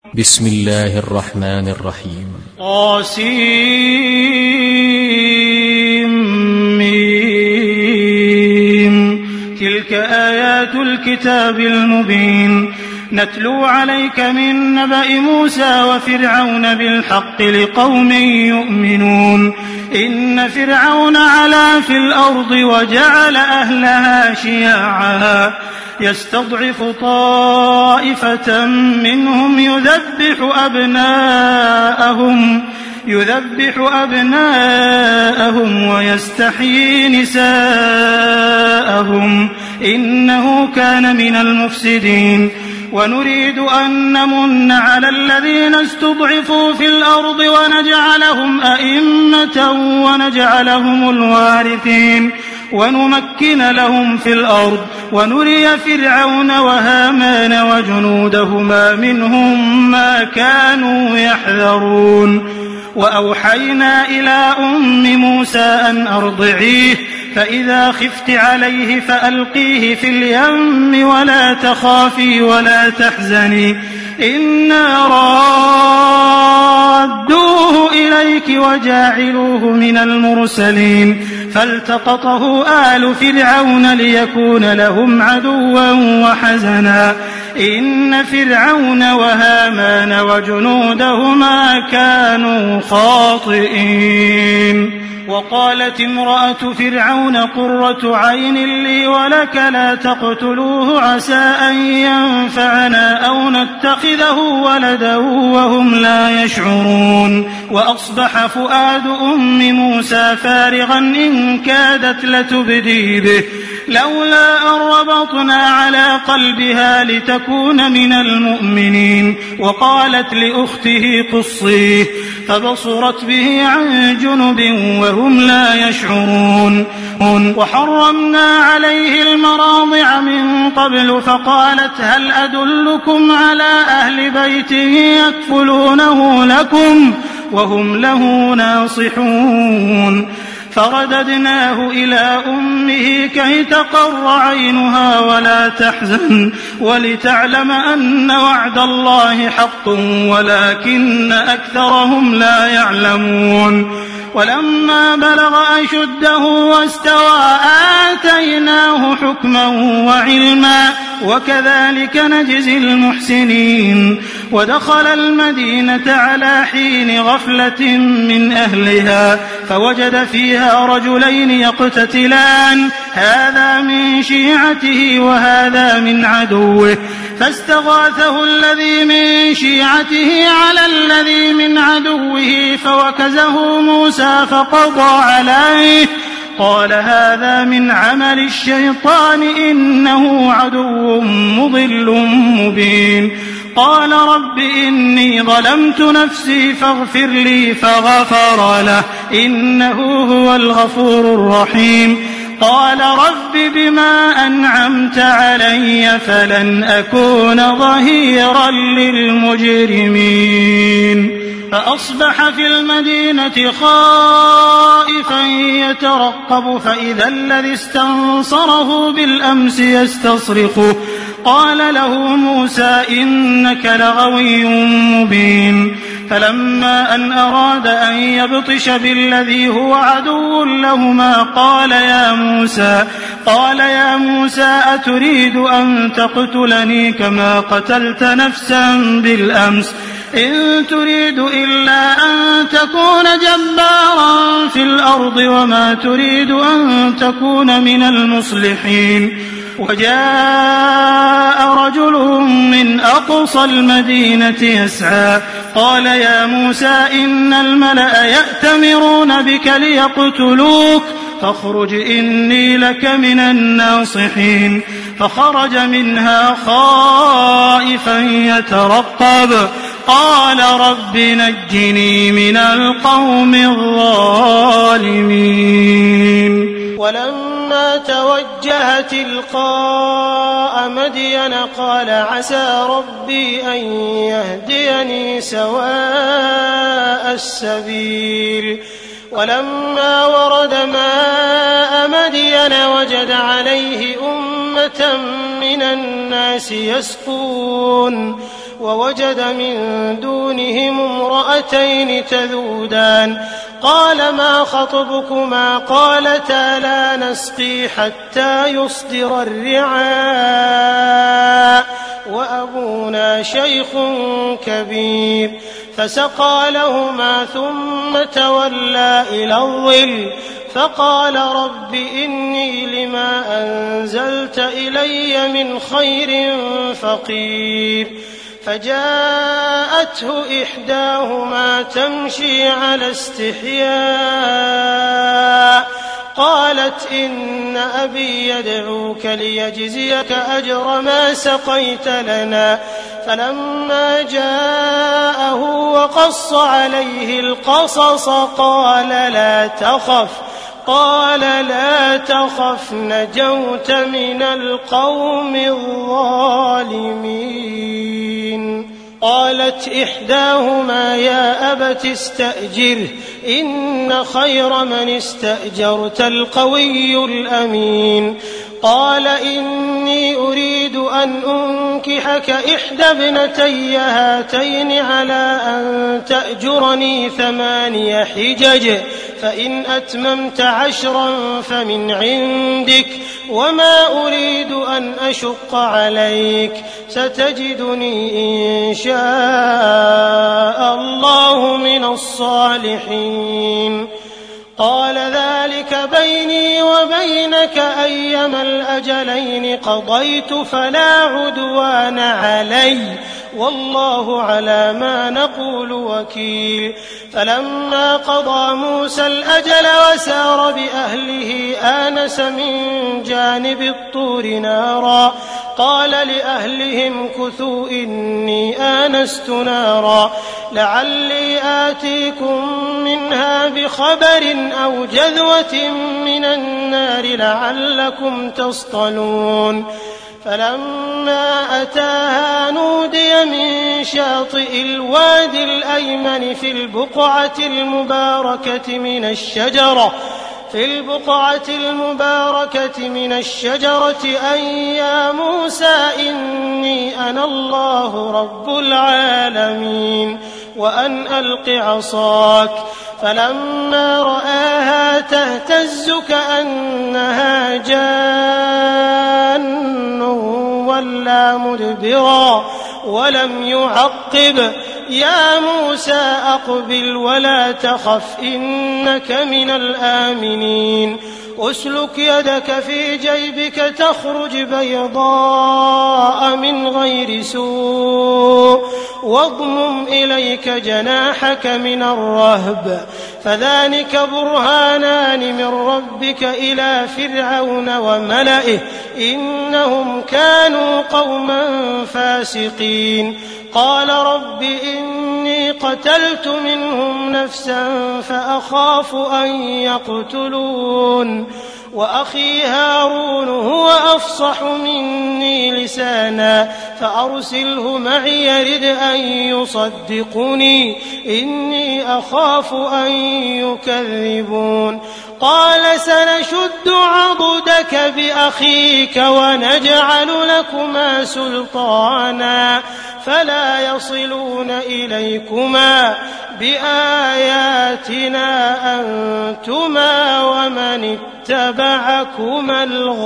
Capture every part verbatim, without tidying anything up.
بسم الله الرحمن الرحيم. طاسيم. تلك آيات الكتاب المبين نتلو عليك من نبأ موسى وفرعون بالحق لقوم يؤمنون. إن فرعون علا في الأرض وجعل أهلها شيعا يستضعف طائفة منهم يذبح أبناءهم يذبح أبناءهم ويستحيي نساءهم إنه كان من المفسدين. ونريد أن نمن على الذين استضعفوا في الأرض ونجعلهم أئمة ونجعلهم الوارثين ونمكن لهم في الأرض ونري فرعون وهامان وجنودهما منهم ما كانوا يحذرون. وأوحينا إلى أم موسى أن أرضعيه فإذا خفت عليه فألقيه في اليم ولا تخافي ولا تحزني إنا رادوه إليك وجاعلوه من المرسلين. فالتقطه آل فرعون ليكون لهم عدوا وحزنا إن فرعون وهامان وجنودهما كانوا خاطئين. وقالت امرأة فرعون قرة عين لي ولك لا تقتلوه عسى أن ينفعنا أو نتخذه ولدا وهم لا يشعرون. وأصبح فؤاد أم موسى فارغا إن كادت لتبدي به لولا أن ربطنا على قلبها لتكون من المؤمنين. وقالت لأخته قصيه فبصرت به عن جنب وهم لا يشعرون. وحرمنا عليه المراضع من قبل فقالت هل أدلكم على أهل بيت يكفلونه لكم وهم له ناصحون. فرددناه إلى أمه كي تقر عينها ولا تحزن ولتعلم أن وعد الله حق ولكن أكثرهم لا يعلمون. ولما بلغ أشده واستوى آتيناه حكما وعلما وكذلك نجزي المحسنين. ودخل المدينة على حين غفلة من أهلها فوجد فيها رجلين يقتتلان هذا من شيعته وهذا من عدوه فاستغاثه الذي من شيعته على الذي من عدوه فوكزه موسى فقضى عليه قال هذا من عمل الشيطان إنه عدو مضل مبين. قال رب إني ظلمت نفسي فاغفر لي فغفر له إنه هو الغفور الرحيم. قال رب بما أنعمت علي فلن أكون ظهيرا للمجرمين. فأصبح في المدينة خائفا يترقب فإذا الذي استنصره بالأمس يستصرخه قال له موسى إنك لغوي مبين. فلما أن أراد أن يبطش بالذي هو عدو لهما قال يا موسى قال يا موسى أتريد أن تقتلني كما قتلت نفسا بالأمس إن تريد إلا أن تكون جبارا في الأرض وما تريد أن تكون من المصلحين. وجاء رجل من أقصى المدينة يسعى قال يا موسى إن الملأ يأتمرون بك ليقتلوك فاخرج إني لك من الناصحين. فخرج منها خائفا يترقب قال رب نجني من القوم الظالمين. ولما توجه تلقاء مدين قال عسى ربي أن يهديني سواء السبيل. ولما ورد ماء مدين وجد عليه أمة من الناس يسقون ووجد من دونهم امرأتين تذودان قال ما خطبكما قالتا لا نسقي حتى يصدر الرعاء وأبونا شيخ كبير فسقى لهما ثم تولى إلى الظل فقال رب إني لما أنزلت إلي من خير فقير فجاءته إحداهما تمشي على استحياء قالت إن أبي يدعوك ليجزيك أجر ما سقيت لنا فلما جاءه وقص عليه القصص قال لا تخف قال لا تخف نجوت من القوم الظالمين قالت إحداهما يا أبت استأجره إن خير من استأجرت القوي الأمين قال إني أريد أن أنكحك إحدى ابنتي هاتين على أن تأجرني ثماني حجج فإن أتممت عشرا فمن عندك وما أريد أن أشق عليك ستجدني إن شاء الله من الصالحين قال ذلك بيني وبينك أيما الأجلين قضيت فلا عدوان علي والله على ما نقول وكيل فلما قضى موسى الأجل وسار بأهله آنس من جانب الطور نارا قال لأهلهم كثوا إني آنست نارا لعلي آتيكم منها بخبر أو جذوة من النار لعلكم تصطلون فلما أتاها نودي من شاطئ الوادي الأيمن في البقعة المباركة من الشجرة في البقعة المباركة من الشجرة أن يا موسى إني أنا الله رب العالمين وأن ألق عصاك فلما رآها تهتز كأنها جان ولا مدبرا ولم يعقب يا موسى أقبل ولا تخف إنك من الآمنين أسلك يدك في جيبك تخرج بيضاء من غير سوء واضمم إليك جناحك من الرهب فذلك برهانان من ربك إلى فرعون وملئه إنهم كانوا قوما فاسقين قال رب إني قتلت منهم نفسا فأخاف أن يقتلون وأخي هارون هو أفصح مني لسانا فأرسله معي يرد أن يصدقني إني أخاف أن يكذبون قال سنشد عضدك بأخيك ونجعل لكما سلطانا فلا يصلون إليكما بآياتنا أنتما ومن اتبعكما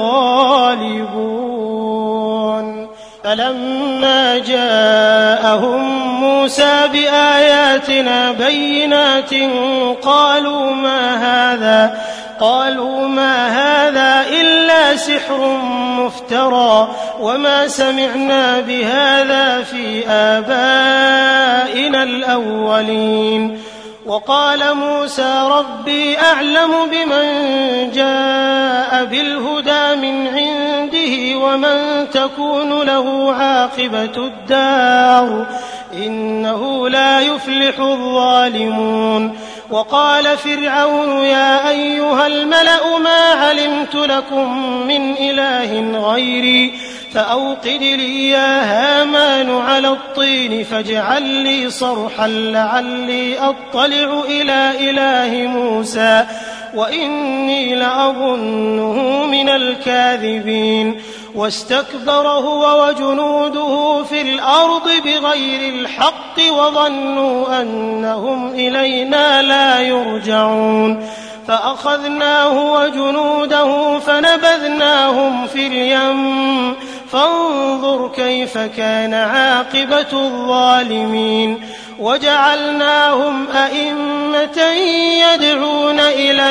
الغالبون فلما جاءهم موسى بآياتنا بينات قالوا ما هذا قالوا ما هذا إلا سحر مفترى وما سمعنا بهذا في آبائنا الأولين وقال موسى ربي أعلم بمن جاء بالهدى من عنده ومن تكون له عاقبة الدار إنه لا يفلح الظالمون وقال فرعون يا أيها الملأ ما علمت لكم من إله غيري فأوقد لي يا هامان على الطين فاجعل لي صرحا لعلي أطلع إلى إله موسى وإني لأظنه من الكاذبين واستكبر هو وجنوده في الأرض بغير الحق وظنوا أنهم إلينا لا يرجعون فأخذناه وجنوده فنبذناهم في اليم فانظر كيف كان عاقبة الظالمين وجعلناهم أئمة يدعون إلى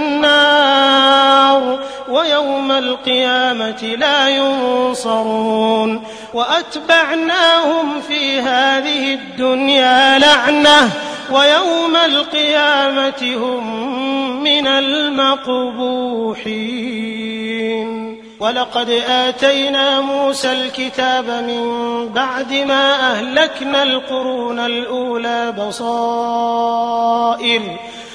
النار ويوم القيامة لا ينصرون وأتبعناهم في هذه الدنيا لعنة ويوم القيامة هم من المقبوحين ولقد آتينا موسى الكتاب من بعد ما أهلكنا القرون الأولى بصائر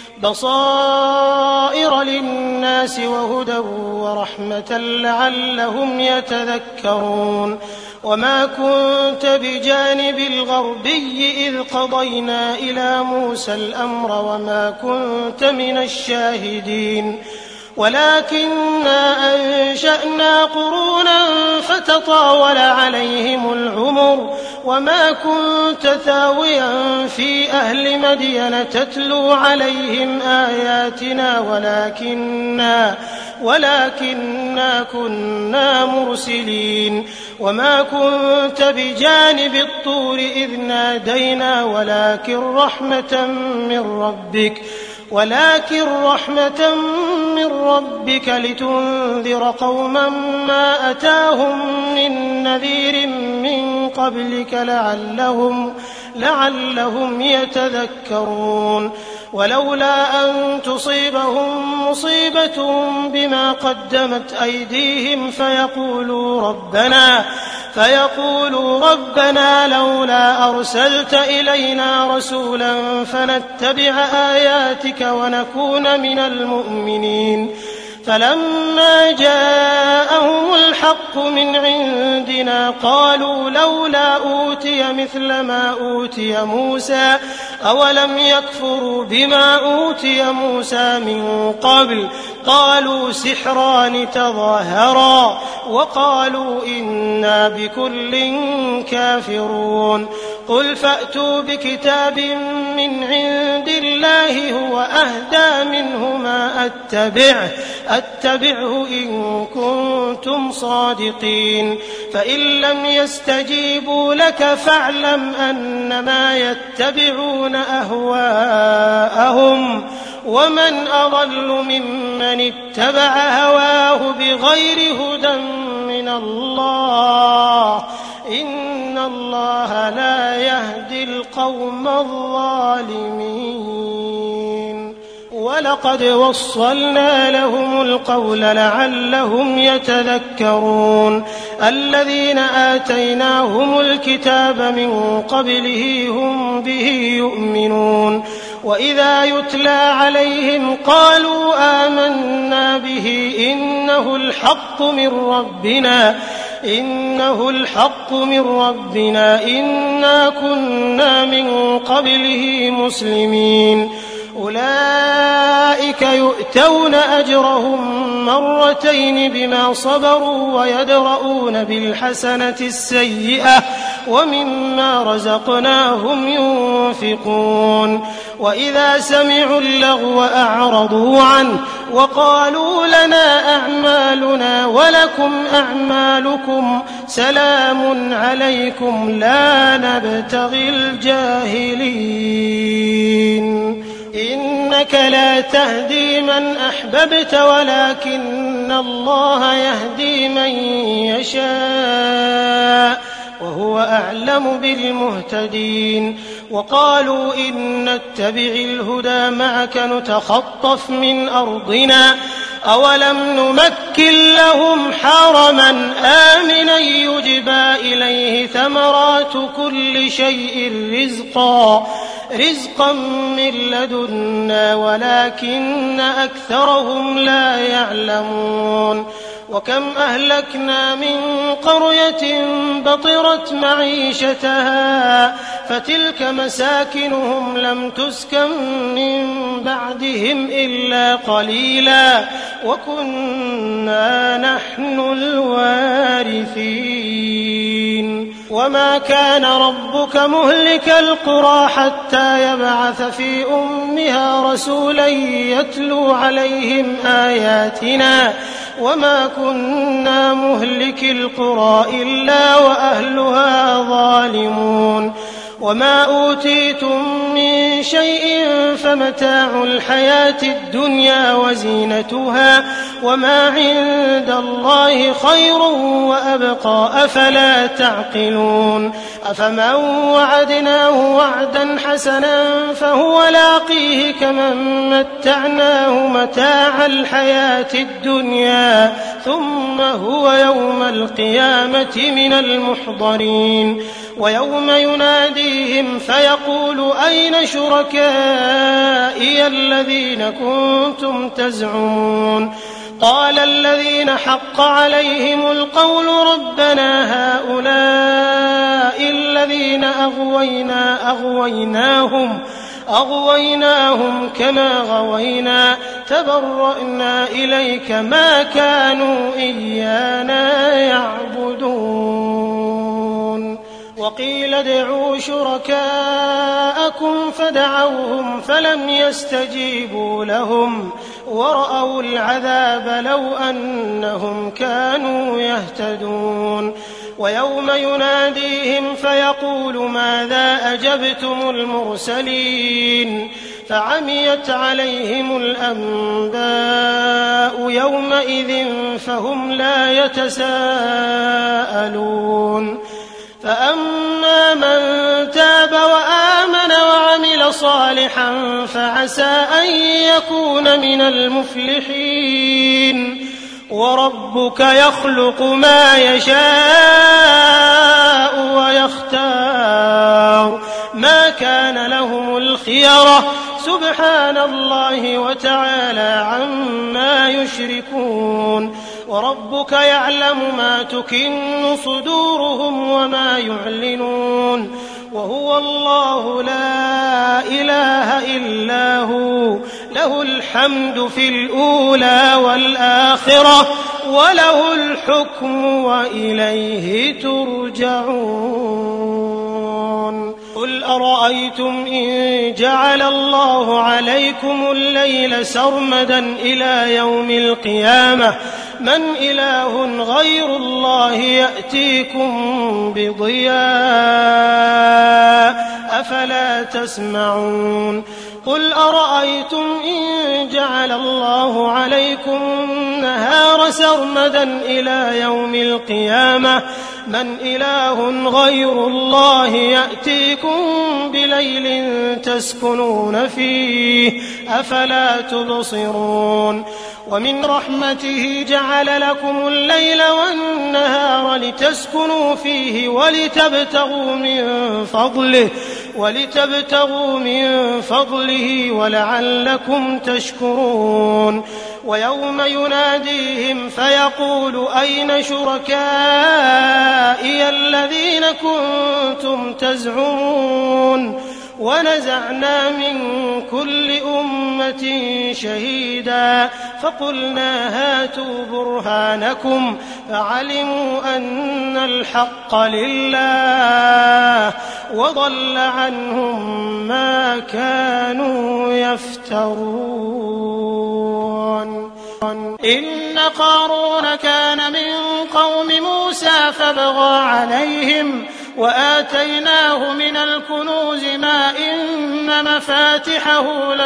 بصائر للناس وهدى ورحمة لعلهم يتذكرون وما كنت بجانب الغربي إذ قضينا إلى موسى الأمر وما كنت من الشاهدين ولكننا أنشأنا قرونا فتطاول عليهم العمر وما كنت ثاويا في أهل مدين تتلو عليهم آياتنا ولكننا ولكننا كنا مرسلين وما كنت بجانب الطور إذ نادينا ولكن رحمة من ربك ولكن رحمة من ربك لتنذر قوما ما أتاهم من نذير من قبلك لعلهم لعلهم يتذكرون ولولا أن تصيبهم مصيبة بما قدمت أيديهم فيقولوا ربنا فيقولوا ربنا لولا أرسلت إلينا رسولا فنتبع آياتك ونكون من المؤمنين فلما جاءهم الحق من عندنا قالوا لولا أوتي مثل ما أوتي موسى أولم يكفروا بما أوتي موسى من قبل قالوا سحران تظاهرا وقالوا إنا بكل كافرون قل فأتوا بكتاب من عند الله هو أهدى منه ما أتبعه أتبعه إن كنتم صادقين فإن لم يستجيبوا لك فاعلم أنما يتبعون أهواءهم ومن أضل ممن اتبع هواه بغير هدى من الله إن الله لا يهدي القوم الظالمين ولقد وصلنا لهم القول لعلهم يتذكرون الذين آتيناهم الكتاب من قبله هم به يؤمنون وإذا يتلى عليهم قالوا آمنا به إنه الحق من ربنا إنه الحق من ربنا إنا كنا من قبله مسلمين أولئك يؤتون أجرهم مرتين بما صبروا ويدرؤون بالحسنة السيئة ومما رزقناهم ينفقون وإذا سمعوا اللغو أعرضوا عنه وقالوا لنا أعمالنا ولكم أعمالكم سلام عليكم لا نبتغي الجاهلين إنك لا تهدي من أحببت ولكن الله يهدي من يشاء وهو أعلم بالمهتدين وقالوا إن نتبع الهدى معك نتخطف من أرضنا أولم نمكن لهم حرما آمنا يجبى إليه ثمرات كل شيء رزقا رزقا من لدنا ولكن أكثرهم لا يعلمون وكم أهلكنا من قرية بطرت معيشتها فتلك مساكنهم لم تسكن من بعدهم إلا قليلا وكنا نحن الوارثين وما كان ربك مهلك القرى حتى يبعث في أمها رسولا يتلو عليهم آياتنا وما كنا مهلك القرى إلا وأهلها ظالمون وما أوتيتم من شيء فمتاع الحياة الدنيا وزينتها وما عند الله خير وأبقى أفلا تعقلون أفمن وعدناه وعدا حسنا فهو لاقيه كمن متعناه متاع الحياة الدنيا ثم هو يوم القيامة من المحضرين ويوم يناديهم فيقول أين شركائي الذين كنتم تزعمون قال الذين حق عليهم القول ربنا هؤلاء الذين أغوينا أغويناهم أغويناهم كما غوينا تبرأنا إليك ما كانوا إيانا يعبدون وقيل ادعوا شركاءكم فدعوهم فلم يستجيبوا لهم ورأوا العذاب لو أنهم كانوا يهتدون ويوم يناديهم فيقول ماذا أجبتم المرسلين فعميت عليهم الأنباء يومئذ فهم لا يتساءلون فأما من تاب وآمن وعمل صالحا فعسى أن يكون من المفلحين وربك يخلق ما يشاء ويختار ما كان لهم الخيرة سبحان الله وتعالى عما يشركون وربك يعلم ما تكن صدورهم وما يعلنون وهو الله لا إله إلا هو له الحمد في الأولى والآخرة وله الحكم وإليه ترجعون قل أرأيتم إن جعل الله عليكم الليل سرمدا إلى يوم القيامة من إله غير الله يأتيكم بضياء أفلا تسمعون قل أرأيتم إن جعل الله عليكم النهار سرمدا إلى يوم القيامة من إله غير الله يأتيكم بليل تسكنون فيه أفلا تبصرون ومن رحمته جعل لكم الليل والنهار لتسكنوا فيه ولتبتغوا من فضله ولتبتغوا من فضله ولعلكم تشكرون ويوم يناديهم فيقول أين شركائي الذين كنتم تزعمون ونزعنا من كل أمة شهيدا فقلنا هاتوا برهانكم فعلموا أن الحق لله وضل عنهم ما كانوا يفترون إن قارون كان من قوم موسى فبغى عليهم وآتيناه من الكنوز ما إن مفاتحه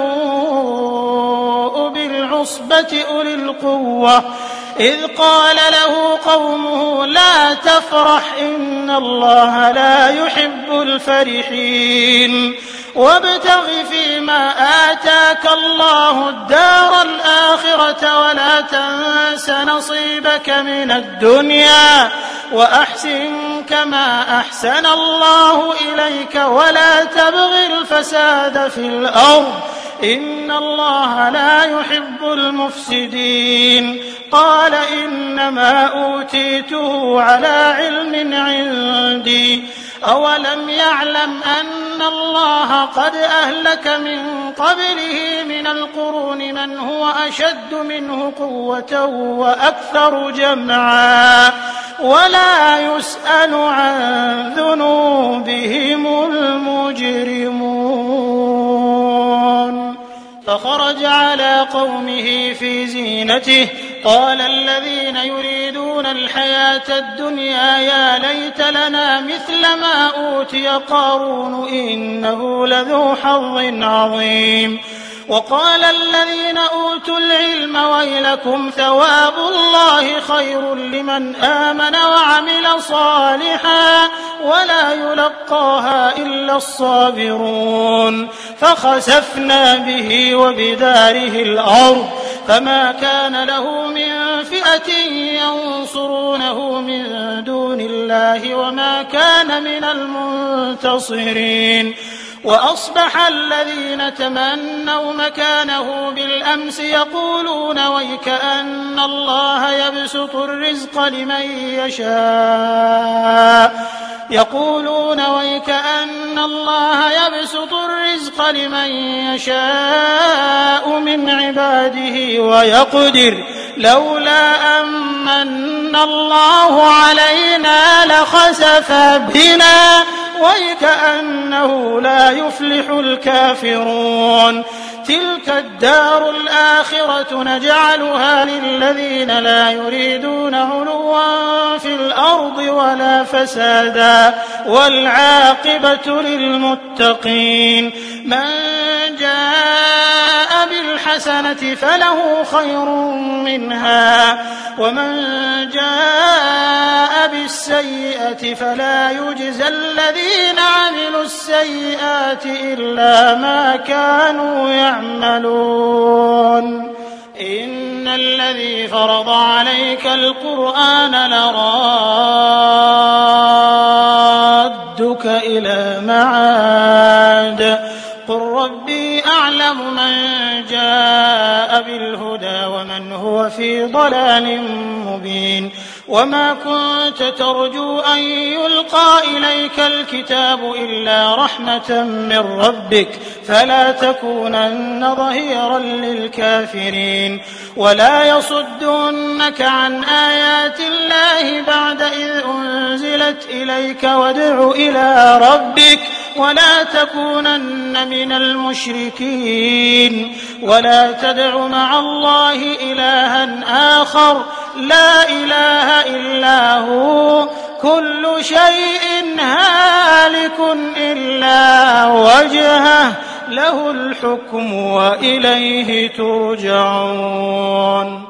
لتنوء بالعصبة أولي القوة إذ قال له قومه لا تفرح إن الله لا يحب الفرحين وابتغ فيما آتاك الله الدار الآخرة ولا تنس نصيبك من الدنيا وأحسن كما أحسن الله إليك ولا تبغ الفساد في الأرض إن الله لا يحب المفسدين قال إنما أوتيته على علم عندي أولم يعلم أن الله قد أهلك من قبله من القرون من هو أشد منه قوة وأكثر جمعا ولا يسأل عن ذنوبهم المجرمون فخرج على قومه في زينته قال الذين يريدون الحياة الدنيا يا ليت لنا مثل ما أوتي قارون إنه لذو حظ عظيم وقال الذين أوتوا العلم ويلكم ثواب الله خير لمن آمن وعمل صالحا ولا يلقاها إلا الصابرون فخسفنا به وبداره الأرض فما كان له من فئة ينصرونه من دون الله وما كان من المنتصرين وأصبح الذين تمنوا مكانه بالأمس يقولون ويكأن الله يبسط الرزق لمن يشاء يقولون ويكأن الله يبسط الرزق لمن يشاء من عباده ويقدر لولا أمن الله علينا لخسف بنا ويكأنه لا يفلح الكافرون تلك الدار الآخرة نجعلها للذين لا يريدون علوا في الأرض ولا فسادا والعاقبة للمتقين من جاء بالحسنة فله خير منها ومن جاء بالسيئة فلا يجزى الذين عملوا السيئات إلا ما كانوا يعملون إن الذي فرض عليك القرآن لرادك إلى معاد قل ربي أعلم من جاء بالهدى ومن هو في ضلال مبين وما كنت ترجو أن يلقى إليك الكتاب إلا رحمة من ربك فلا تكونن ظهيرا للكافرين ولا يصدنك عن آيات الله بعد إذ أنزلت إليك وادع إلى ربك ولا تكونن من المشركين ولا تدع مع الله إلها آخر لا إله إلا هو كل شيء هالك إلا وجهه له الحكم وإليه ترجعون